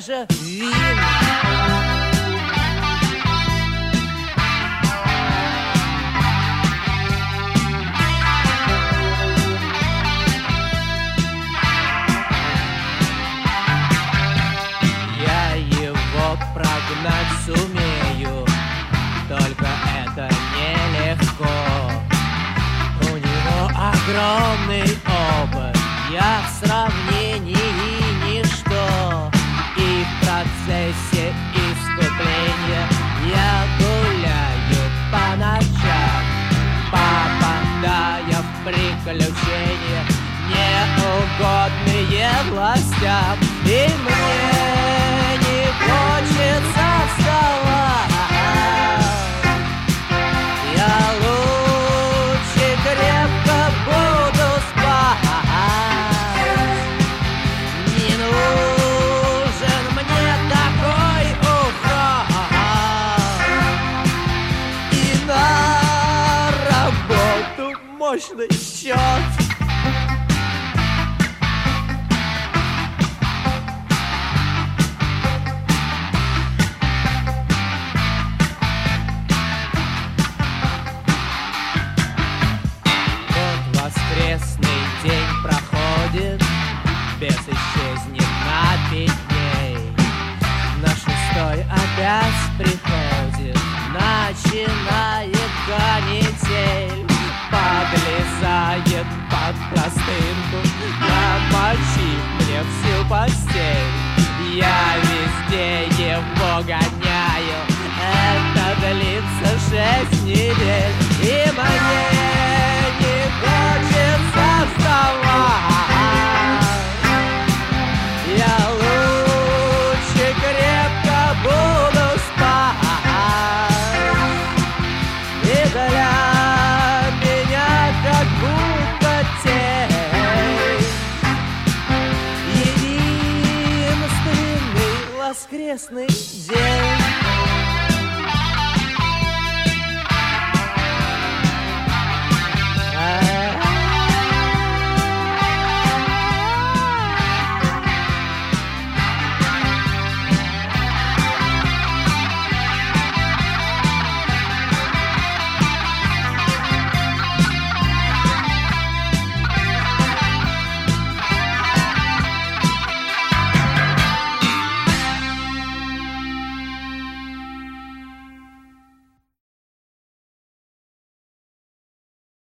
даже вин. Я его прогнать сумею, только это нелегко. У него огромный опыт, я в сравнении ничто. И в процессе искупления я гуляю по ночам, попадая в приключения, неугодные властям. И мне не хочется вставать, я лучше крепко буду спать. Не нужен мне такой уход, и на работу мощный счет. Воскресный день проходит, бес исчезнет на 5 дней. На 6-й опять приходит, начинает канитель. Подлезает под простынку, намочив мне всю постель. Я везде его гоняю, это длится 6 недель. И мне не хочется вставать, я лучше крепко буду спать. И для меня как будто тень единственный воскресный день.